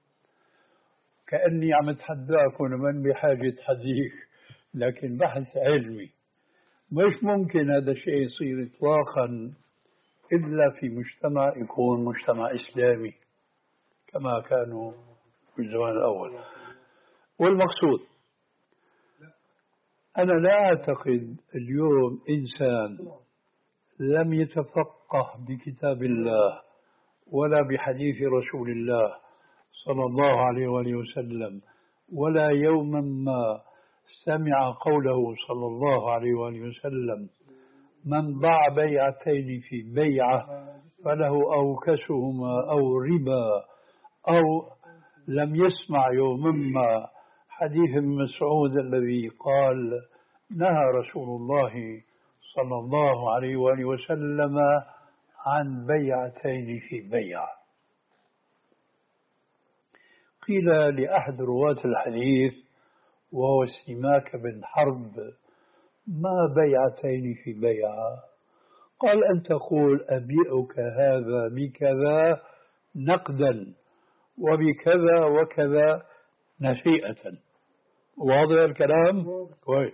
كأني عم أتحداك ومن بحاجة حديث، لكن بحث علمي مش ممكن هذا الشيء يصير إطلاقا إلا في مجتمع يكون مجتمع إسلامي كما كانوا في الزمان الأول. والمقصود أنا لا أعتقد اليوم إنسان لم يتفقه بكتاب الله ولا بحديث رسول الله صلى الله عليه وآله وسلم، ولا يوما ما سمع قوله صلى الله عليه وآله وسلم من باع بيعتين في بيعة فله أوكسهما أو ربا، أو لم يسمع يوما ما حديث ابن مسعود الذي قال نهى رسول الله صلى الله عليه وآله وسلم عن بيعتين في بيعة. قيل لأحد رواة الحديث وهو سماك بن حرب ما بيعتين في بيعة؟ قال أن تقول أبيعك هذا بكذا نقدا وبكذا وكذا نسيئة. واضح الكلام؟ كويس.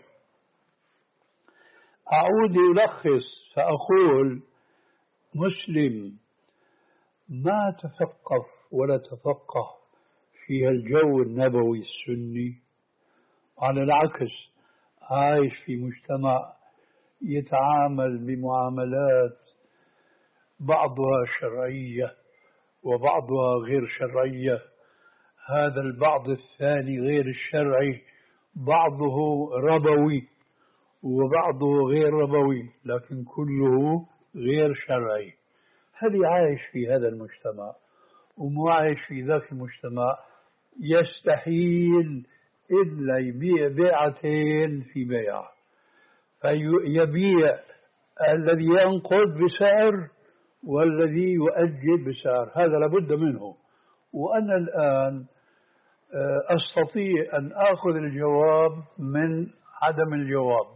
أعود ألخص فأقول مسلم ما تثقف ولا تفقه في الجو النبوي السني، على العكس عايش في مجتمع يتعامل بمعاملات بعضها شرعية وبعضها غير شرعية. هذا البعض الثاني غير الشرعي بعضه ربوي وبعضه غير ربوي، لكن كله غير شرعي. هل عايش في هذا المجتمع ومو عايش في ذاك المجتمع يستحيل إلا يبيع بيعتين في بيعة، فيبيع الذي ينقض بسعر والذي يؤجل بسعر. هذا لابد منه. وأنا الآن أستطيع أن أخذ الجواب من عدم الجواب،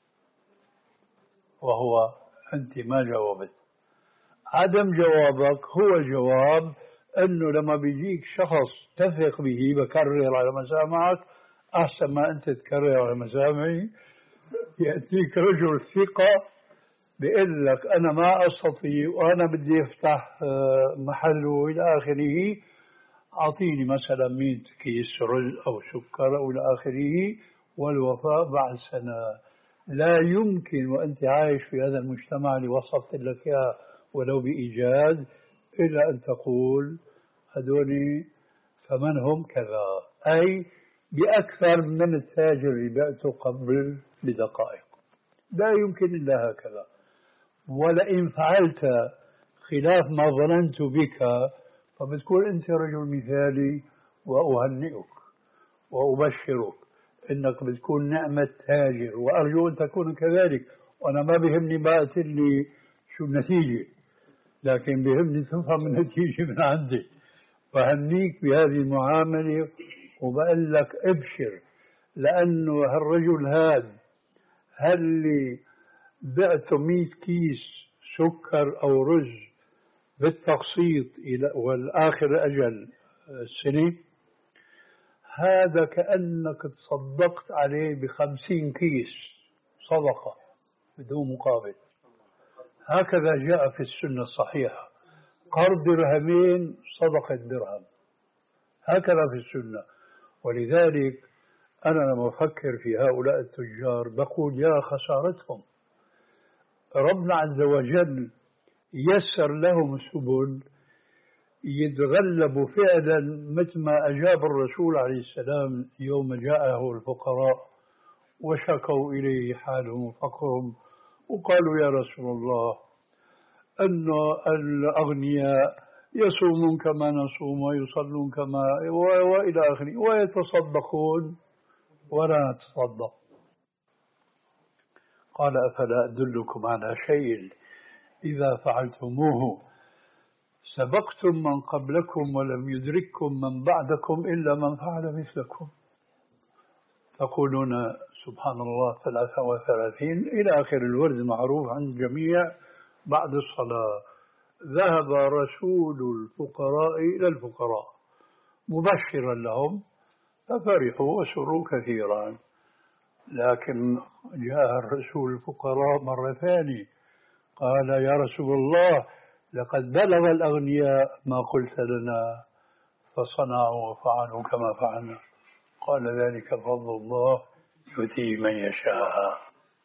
وهو أنت ما جاوبت. عدم جوابك هو الجواب، أنه لما بيجيك شخص تثق به بكرر على مسامعك أحسن ما أنت تكرر على مسامعي. يأتيك رجل ثقة بيقول لك أنا ما أستطيع وأنا بدي أفتح محل وإلى آخره، أعطيني مثلا مئة كيس رز أو سكر أو إلى آخره، والوفاء بعد سنة. لا يمكن وأنت عايش في هذا المجتمع اللي وصفت لك إياه ولو بإيجاز إلا أن تقول هذول فمن هم كذا، أي بأكثر من التاجر اللي بعته قبل بدقائق. لا يمكن إلا هكذا. ولئن فعلت خلاف ما ظننت بك فبتكون أنت رجل مثالي، وأهنئك وأبشرك إنك بتكون نعمة تاجر، وأرجو أن تكون كذلك. وأنا ما بيهمني بقى لي شو النتيجة، لكن بيهمني تفهم النتيجة من عندي. فهنيك بهذه المعاملة وبقول لك ابشر، لأنه هالرجل هذا هل بعته مئة كيس سكر أو رز بالتقسيط إلى والآخر أجل السنة، هذا كأنك تصدقت عليه بخمسين كيس صدقة بدون مقابل. هكذا جاء في السنة الصحيحة، قرض درهمين صدقة درهم، هكذا في السنة. ولذلك أنا لما أفكر في هؤلاء التجار بقول يا خسارتهم، ربنا عز وجل يسر لهم سبل يتغلبوا فعلا، مثل ما أجاب الرسول عليه السلام يوم جاءه الفقراء وشكوا إليه حالهم وفقرهم وقالوا يا رسول الله أن الأغنياء يصومون كما نصوم ويصلون كما وإلى آخره ويتصدقون ولا نتصدق. قال أفلا أدلكم على شيء إذا فعلتموه سبقتم من قبلكم ولم يدرككم من بعدكم إلا من فعل مثلكم. تقولون سبحان الله ثلاثة وثلاثين إلى آخر الورد معروف عن الجميع. بعد الصلاة ذهب رسول الفقراء إلى الفقراء مبشرا لهم ففرحوا وسروا كثيرا، لكن جاء الرسول الفقراء مرة ثانية قال يا رسول الله لقد بلغ الأغنياء ما قلت لنا فصنعوا وفعلوا كما فعلنا. قال ذلك فضل الله يؤتيه من يشاء.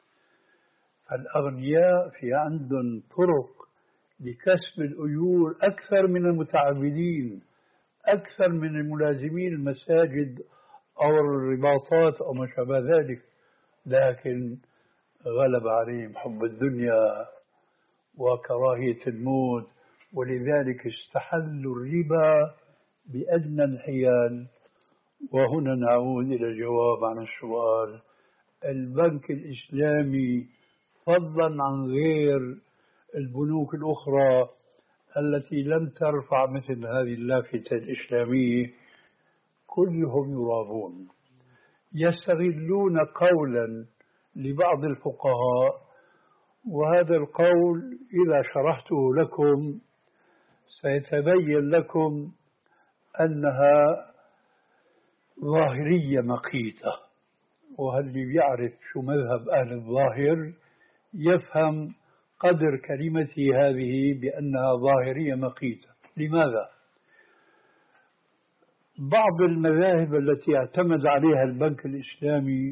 الأغنياء في عندهم طرق لكسب الأجور أكثر من المتعبدين، أكثر من الملازمين المساجد أو الرباطات أو ما شابه ذلك، لكن غلب عليهم حب الدنيا وكراهية الموت، ولذلك استحلوا الربا بأدنى الحيال. وهنا نعود إلى الجواب عن السؤال. البنك الإسلامي فضلا عن غير البنوك الأخرى التي لم ترفع مثل هذه اللافتة الإسلامية كلهم يرابون، يستغلون قولا لبعض الفقهاء، وهذا القول إذا شرحته لكم سيتبين لكم أنها ظاهرية مقيتة، وهل بيعرف شو مذهب أهل الظاهر يفهم قدر كلمتي هذه بأنها ظاهرية مقيتة. لماذا؟ بعض المذاهب التي اعتمد عليها البنك الإسلامي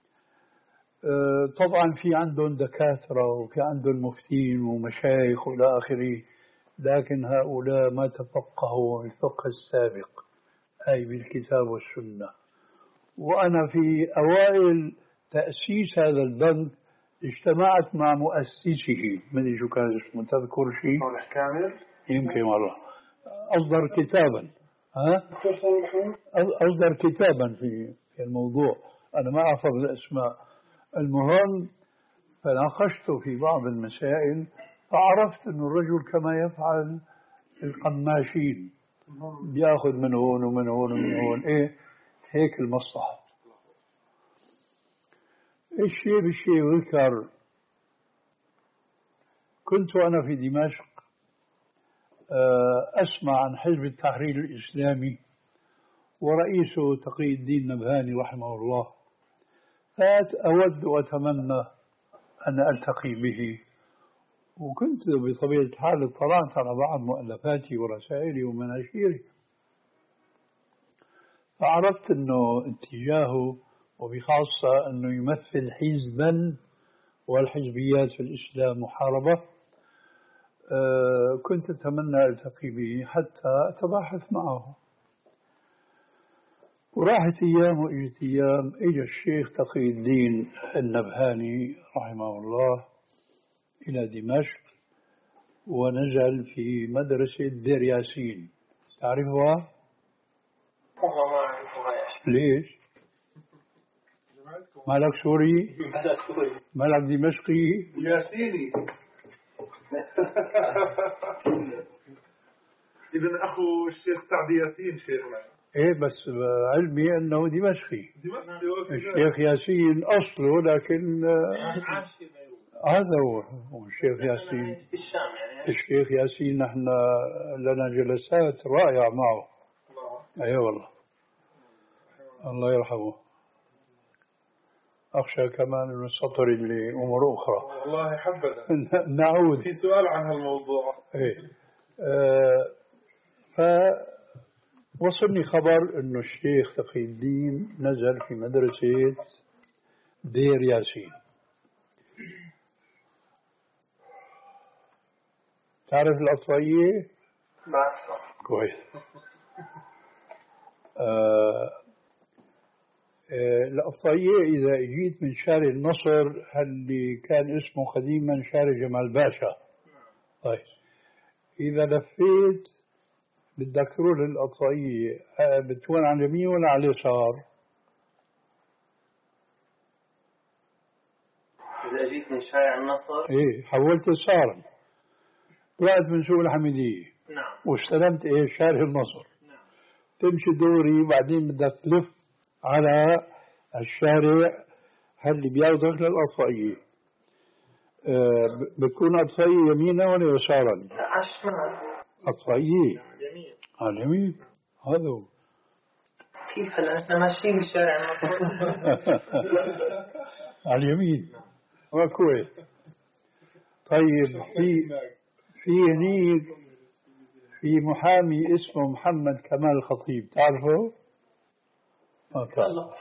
طبعا في عندهم دكاترة وفي عندهم مفتين ومشايخ وإلى آخره، لكن هؤلاء ما تفقهوا الفقه السابق أي بالكتاب والسنة. وأنا في أوائل تأسيس هذا البنك اجتمعت مع مؤسسه، من شو كان اسمه تذكر شيء؟ كامل يمكن والله أصدر كتابا، ها أصدر كتابا في في الموضوع، أنا ما أحفظ الأسماء. المهم فناقشت في بعض المسائل فعرفت أن الرجل كما يفعل القماشين بياخذ من هون ومن هون ومن هون، إيه هيك المصلحة. الشيء بالشيء ذكر. كنت أنا في دمشق أسمع عن حزب التحرير الإسلامي ورئيسه تقي الدين نبهاني رحمه الله، فأود وأتمنى أن ألتقي به. وكنت بطبيعة الحال اطلعت على بعض مؤلفاتي ورسائلي ومناشيري، فعرفت أنه اتجاهه وبخاصة أنه يمثل حزبا والحزبيات في الإسلام محاربة. أه كنت أتمنى ألتقي به حتى أتباحث معه. وراحت أيام وإجت أيام، إجا الشيخ تقي الدين النبهاني رحمه الله إلى دمشق ونزل في مدرسة دير ياسين، تعرفها؟ والله ما أعرفها. ليش؟ مالك سوري؟ أنا سوري. مالك دمشقي؟ ياسيني ابن أخو الشيخ سعد ياسين شيخنا. إيه بس علمي أنه دمشقي. دمشقي الشيخ ياسين أصله، لكن هذا هو الشيخ ياسين في الشام يعني. الشيخ ياسين نحن لنا جلسات رائعة معه. اي أيوة والله الله يرحمه. أخشى كمان أن نسطر لأمور أخرى. والله حبذا. نعود. في سؤال عن هالموضوع. إيه. آه فوصلني خبر أنه الشيخ تقي الدين نزل في مدرسة دير ياسين. تعرف الأطفائية؟ بعرفها. كويس. آه الأطفائية إذا جيت من شارع النصر اللي كان اسمه قديما شارع جمال باشا. طيب إذا لفيت بدك تروح للأطفائية بتكون على اليمين ولا على اليسار؟ إذا جيت من شارع النصر إيه حولت يسارا طلعت من سوق الحميدية. نعم. واستلمت إيه شارع النصر. نعم. تمشي دوري بعدين بدك تلف على الشارع اللي بياخذك للأطفائية. أه بتكون أطفائية يمينا ولا يسارا؟ على الشمال. أطفائية يمين. على اليمين. هذا هو. كيف هلا احنا ماشيين بالشارع النصر؟ على اليمين. كويس. طيب في في هنيك في محامي اسمه محمد كمال الخطيب تعرفه؟ ما تعرف.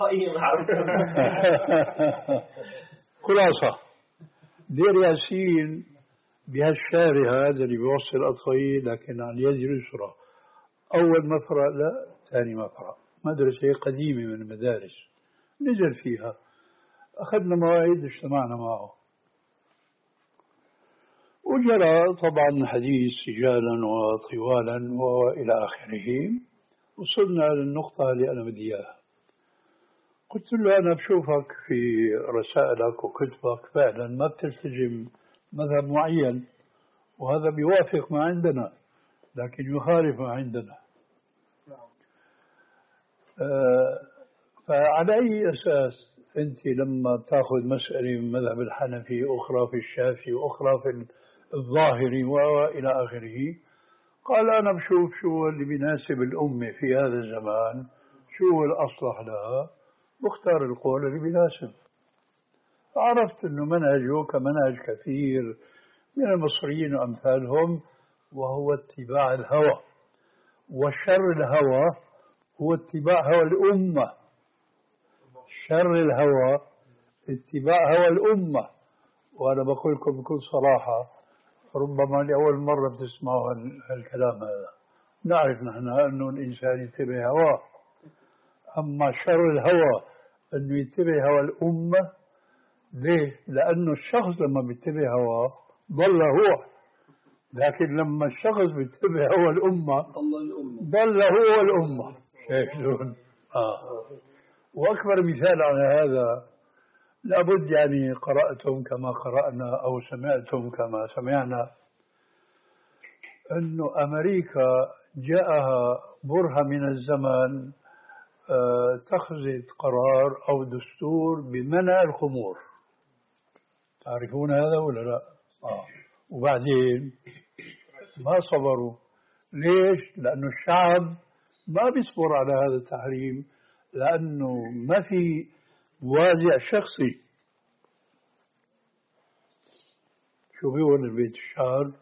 خلاصة دير ياسين بهالشارع هذا اللي بيوصل الأطفائية لكن على اليد اليسرى. أول مفرع لا ثاني مفرع. مدرسة قديمة من المدارس نزل فيها أخذنا موعد اجتمعنا معه وجرى طبعا حديث سجالا وطوالا وإلى آخره. وصلنا للنقطة اللي أنا بدي إياها. قلت له أنا بشوفك في رسائلك وكتبك فعلا ما بتلتزم مذهب معين وهذا بيوافق ما عندنا لكن يخالف ما عندنا. آه فعلى أي أساس أنت لما تأخذ مسألة من مذهب الحنفي أخرى في الشافعي وأخرى في الظاهري وإلى آخره؟ قال أنا بشوف شو اللي بيناسب الأمة في هذا الزمان شو الأصلح لها بختار القول اللي بيناسب. فعرفت أنه منهجه كمنهج كثير من المصريين وأمثالهم وهو اتباع الهوى. وشر الهوى هو اتباع هوى الأمة. شر الهوى اتباع هوى الأمة. وأنا بقول لكم بكل صراحة ربما لأول مرة بتسمعوا هالكلام هذا. نعرف نحن أنه الإنسان يتبع هواه أما شر الهوى أنه يتبع هوى الأمة. ليه؟ لأنه الشخص لما بيتبع هواه ضل هو لكن لما الشخص بيتبع هوى الأمة ضل هو الأمة. شايفون؟ آه. وأكبر مثال على هذا لابد يعني قرأتم كما قرأنا أو سمعتم كما سمعنا أنه أمريكا جاءها برهة من الزمن اتخذت قرار أو دستور بمنع الخمور. تعرفون هذا ولا لا؟ آه. وبعدين ما صبروا. ليش؟ لأنه الشعب ما بيصبر على هذا التحريم لأنه ما في وازع شخصي. شو بيقول البيت الشعر؟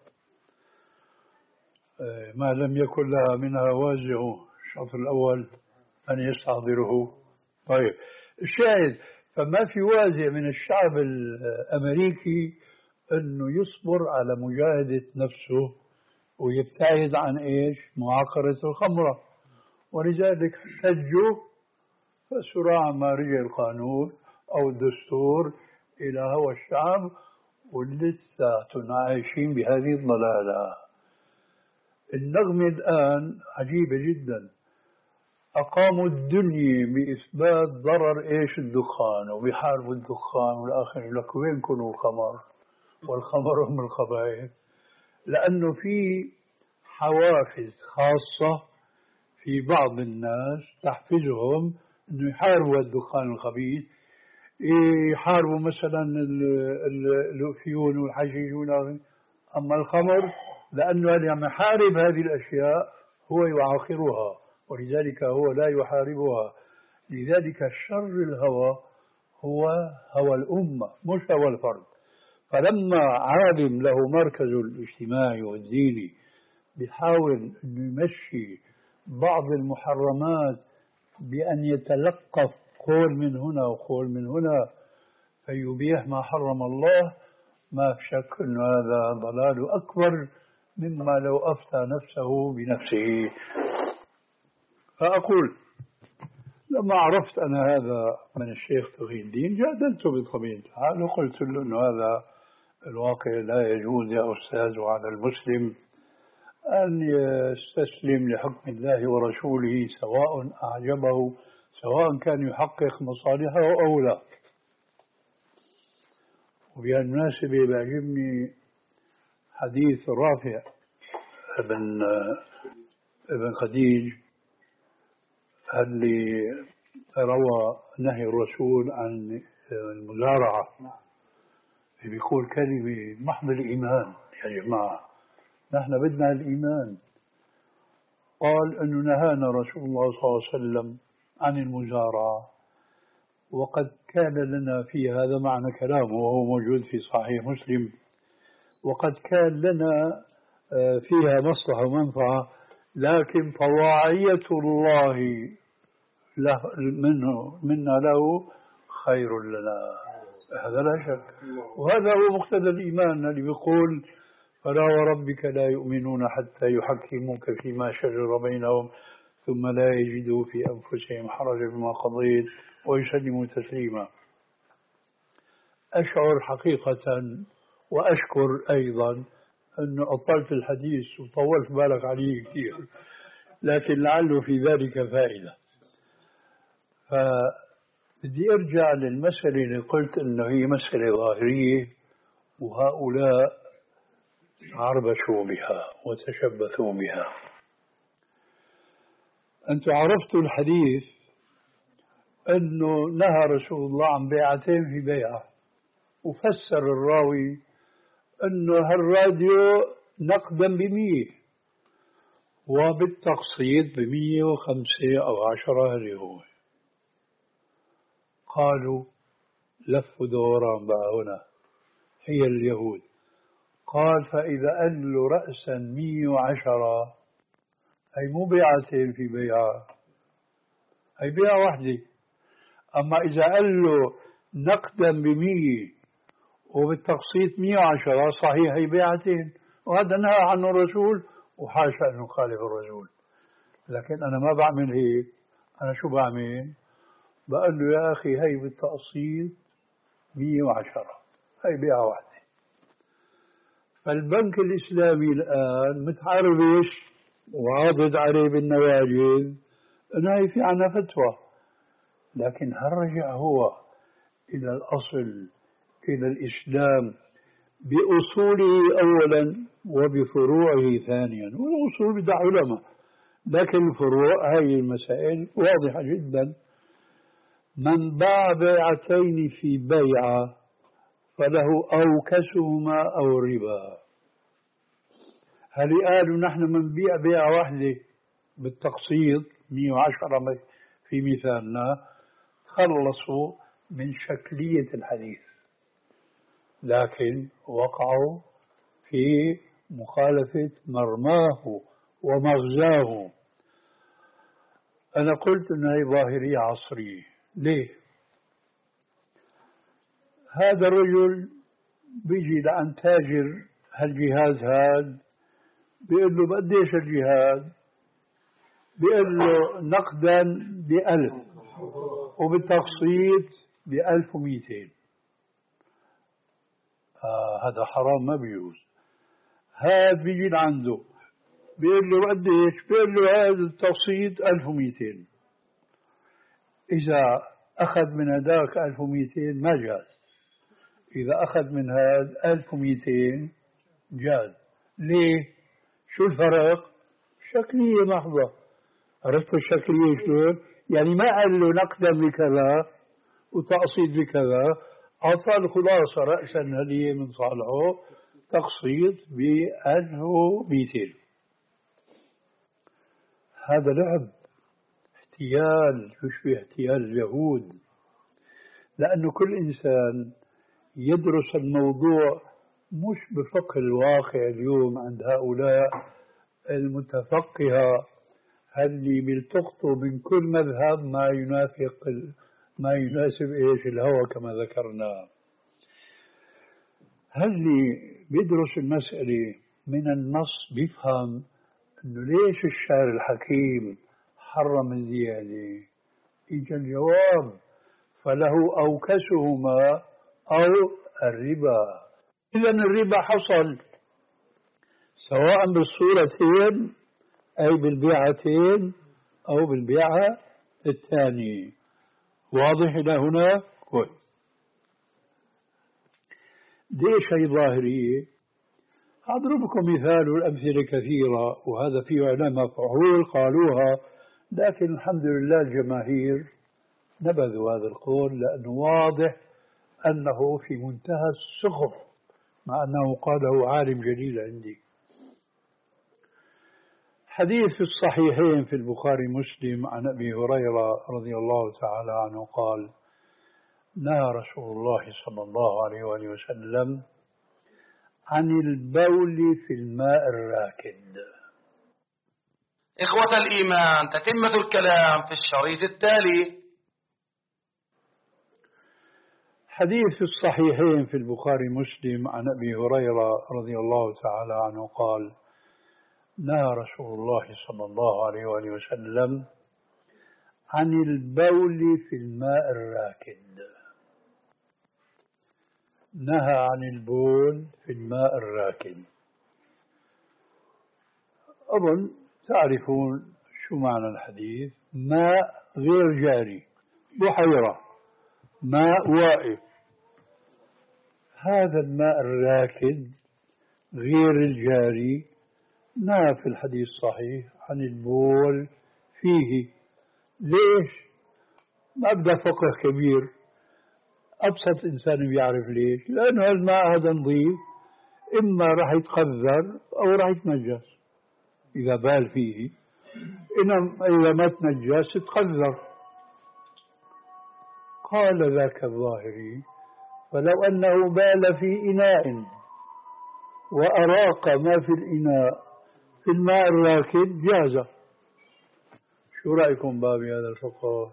ما لم يكن لها منها وازع الشطر الأول أن يستحضره. طيب الشاهد فما في وازع من الشعب الأمريكي أنه يصبر على مجاهدة نفسه ويبتعد عن إيش؟ معاقرة الخمرة. ولذلك احتجوا فسرعة ما رجع القانون أو الدستور إلى هوى الشعب ولسه عايشين بهذه الضلالة. النغمة الآن عجيبة جدا. أقاموا الدنيا بإثبات ضرر إيش الدخان وبيحاربوا الدخان والآخر يقول لك وين كنوا الخمر والخمر هم الخبائث. لأنه في حوافز خاصة في بعض الناس تحفزهم أنه يحاربوا الدخان الخبيث يحاربوا مثلا الأوفيون والحشيشون. أما الخمر لأنه لما يحارب هذه الأشياء هو يعاقرها، ولذلك هو لا يحاربها. لذلك شر الهوى هو هوى الأمة مش هوى الفرد. فلما عالم له مركز الاجتماعي والديني بيحاول أن يمشي بعض المحرمات بأن يتلقف قول من هنا وقول من هنا فيبيح ما حرم الله، ما في شك أن هذا ضلال أكبر مما لو أفتى نفسه بنفسه. فأقول لما عرفت أنا هذا من الشيخ تقي الدين جادلته بطبيعة الحال وقلت له أنه هذا الواقع لا يجوز يا أستاذ، وعلى المسلم أن يستسلم لحكم الله ورسوله سواء أعجبه، سواء كان يحقق مصالحه أو لا. وبالمناسبة بيعجبني حديث رافع ابن ابن خديج اللي روى نهي الرسول عن المزارعة، بيقول كلمة محض الإيمان يا جماعة، نحن بدنا الإيمان. قال أنه نهانا رسول الله صلى الله عليه وسلم عن المزارعة، وقد كان لنا في هذا معنى كلامه وهو موجود في صحيح مسلم، وقد كان لنا فيها مصلحة ومنفعة، لكن طواعية الله له منه منا له خير لنا، هذا لا شك. وهذا هو مقتضى الإيمان اللي بيقول فلا وربك لا يؤمنون حتى يحكموك فيما شجر بينهم ثم لا يجدوا في أنفسهم حرجا مما قضيت ويسلموا تسليما. أشعر حقيقة وأشكر أيضا أنه أطلت الحديث وطولت بالك عليه كثير، لكن لعله في ذلك فائدة. فبدي أرجع للمسألة اللي قلت أنه هي مسألة ظاهرية وهؤلاء عربشوا بها وتشبثوا بها. أنتم عرفتوا الحديث أنه نهى رسول الله عن بيعتين في بيعة، وفسر الراوي أنه هالراديو نقدا بمية وبالتقسيط بمية وخمسة أو عشرة. هذه هو. قالوا لفوا دوران بقى هنا هي اليهود. قال فإذا قال له رأسا مية وعشرة هي مو بيعتين في بيعة، هي بيعة واحدة. أما إذا قال له نقدا بمية وبالتقسيط مية وعشرة صحيح هي بيعتين، وهذا نهى عنه الرسول وحاشا أنه خالف الرسول. لكن أنا ما بعمل هيك، أنا شو بعمل؟ بقول له يا أخي هي بالتقسيط مية وعشرة هي بيعة واحدة. فالبنك الإسلامي الآن متعربش وعاضد عليه بالنواجذ أنه هي في عنها فتوى، لكن هل رجع هو إلى الأصل إلى الإسلام بأصوله أولا وبفروعه ثانيا؟ والأصول بدع علماء، لكن الفروع هذه المسائل واضحة جدا. من باع بيعتين في بيعة فله أوكسهما أو ربا. هل قالوا نحن منبيع بيعة واحدة بالتقسيط مية وعشرة في مثالنا، تخلصوا من شكلية الحديث، لكن وقعوا في مخالفة مرماه ومغزاه. أنا قلت أنها هي ظاهرية عصرية. ليه؟ هذا الرجل بيجي لعن تاجر هالجهاز هذا بيقول له بقديش الجهاز؟ بيقول له نقدا بألف وبالتقسيط بألف ومئتين. آه هذا حرام ما بيجوز. هذا بيجي لعنده بيقول له قديش؟ بيقول له هذا التقسيط ألف ومئتين. إذا أخذ من هذاك ألف ومئتين ما جاز، إذا أخذ من هذا ألف ومئتين جاز. ليه؟ شو الفرق؟ شكلية محضة. عرفتوا الشكلية شلون؟ يعني ما قال له نقدا بكذا وتقسيط بكذا، أعطى الخلاصة رأسا هدية من صالحه تقسيط بألف ومئتين. هذا لعب، احتيال يشبه احتيال اليهود، لأنه كل إنسان يدرس الموضوع مش بفقه الواقع اليوم عند هؤلاء المتفقهة اللي بيلتقطوا من كل مذهب ما ينافق ما يناسب ايش الهوى كما ذكرنا. اللي بيدرس المسألة من النص بيفهم انه ليش الشاعر الحكيم حرم الزيادة. اجا الجواب فله أوكسهما أو الربا. إذا الربا حصل سواء بالصورتين أي بالبيعتين أو بالبيعة الثانية. واضح إلى هنا؟ كويس. ليش هي ظاهرية؟ أضربكم مثال والأمثلة كثيرة، وهذا فيه علماء فحول قالوها، لكن الحمد لله الجماهير نبذوا هذا القول لأنه واضح أنه في منتهى السخف، مع أنه قاله عالم جليل عندي. حديث في الصحيحين في البخاري مسلم عن أبي هريرة رضي الله تعالى عنه قال: نهى رسول الله صلى الله عليه وآله وسلم عن البول في الماء الراكد. إخوة الإيمان، تتمة الكلام في الشريط التالي. حديث في الصحيحين في البخاري مسلم عن أبي هريرة رضي الله تعالى عنه قال: نهى رسول الله صلى الله عليه وآله وسلم عن البول في الماء الراكد. نهى عن البول في الماء الراكد. أظن تعرفون شو معنى الحديث. ماء غير جاري، بحيرة، ماء واقف. هذا الماء الراكد غير الجاري نهى في الحديث الصحيح عن البول فيه. ليش؟ ما بدأ فقه كبير، أبسط إنسان بيعرف ليش. لأنه الماء هذا نظيف، إما راح يتخذر أو راح يتنجس إذا بال فيه، إنما إذا ما تنجس يتخذر. قال ذاك الظاهري: فلو أنه بال في إناء وأراق ما في الإناء في الماء الراكد جاز. شو رأيكم بابي هذا الفقه؟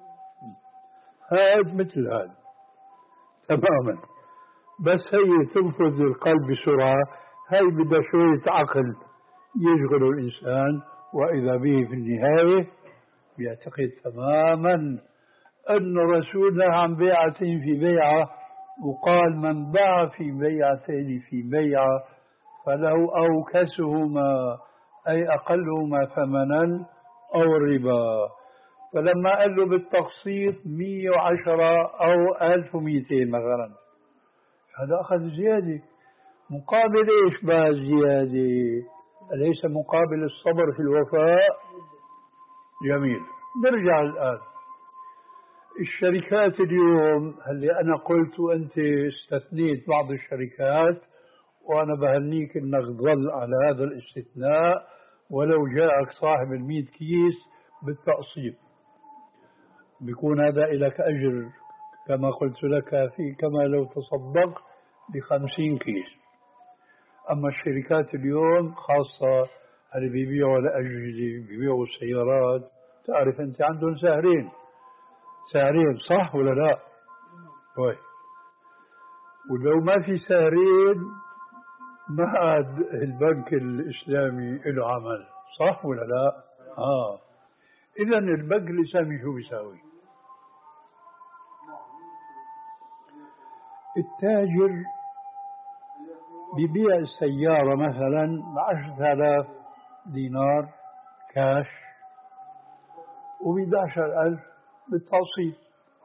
هذا مثل هذا تماما، بس هي تنفذ القلب بسرعة. هي بدها شوية عقل يشغل الإنسان، وإذا به في النهاية يعتقد تماما أن رسولنا عن بيعة في بيعة، وقال: من باع في بيعتين في بيعة فله أوكسهما أي أقلهما ثمنا أو الربا. فلما قال له بالتقسيط مئة وعشرة أو ألف ومئتين مثلا، هذا أخذ زيادة. مقابل إيش بقى الزيادة؟ أليس مقابل الصبر في الوفاء؟ جميل. نرجع الآن. الشركات اليوم، اللي أنا قلت وأنت استثنيت بعض الشركات، وأنا بهنيك أنك ظل على هذا الاستثناء ولو جاءك صاحب المئة كيس بالتقسيط، بيكون هذا لك أجر كما قلت لك، في كما لو تصدق بخمسين كيس. أما الشركات اليوم خاصة اللي بيبيعوا الأجهزة، بيبيعوا السيارات، تعرف أنت عندهم سعرين سعرين صح ولا لا؟ طيب، ولو ما في سعرين ما عاد البنك الإسلامي له عمل، صح ولا لا؟ آه إذا البنك الإسلامي شو بيساوي؟ التاجر بيبيع السيارة مثلا بعشرة آلاف دينار كاش وبيبيع عشر ألف بالتقسيط.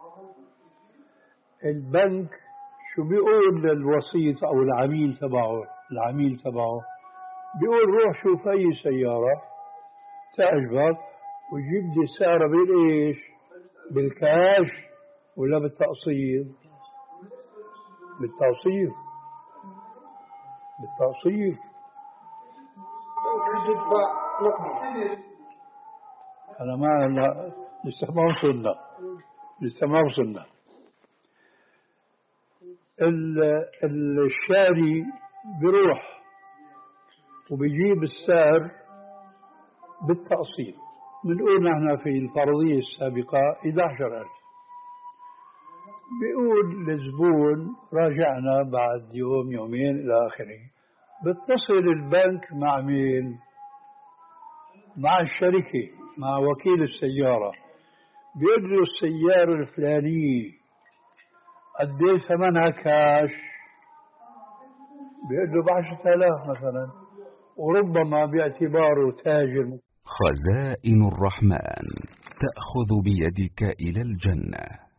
البنك شو بيقول للوسيط أو العميل تبعه العميل تبعه بيقول: روح شوف أي سيارة تعجبك وجيب لي سعرها بالإيش؟ بالكاش، ولا بالتقسيط؟ بالتقسيط بالتقسيط أنا ما لا لسه ما وصلنا لسه ما وصلنا الشاري بيروح وبيجيب السعر بالتقسيط. بنقول نحن في الفرضية السابقة أحد عشر ألف، بيقول للزبون راجعنا بعد يوم يومين إلى آخره. بتصل البنك مع مين؟ مع الشركة، مع وكيل السيارة، بيقول له السيارة الفلانية قد ايه ثمنها كاش؟ بيقول له بعشرة آلاف مثلا، وربما باعتباره تاجر. خزائن الرحمن تأخذ بيدك إلى الجنة.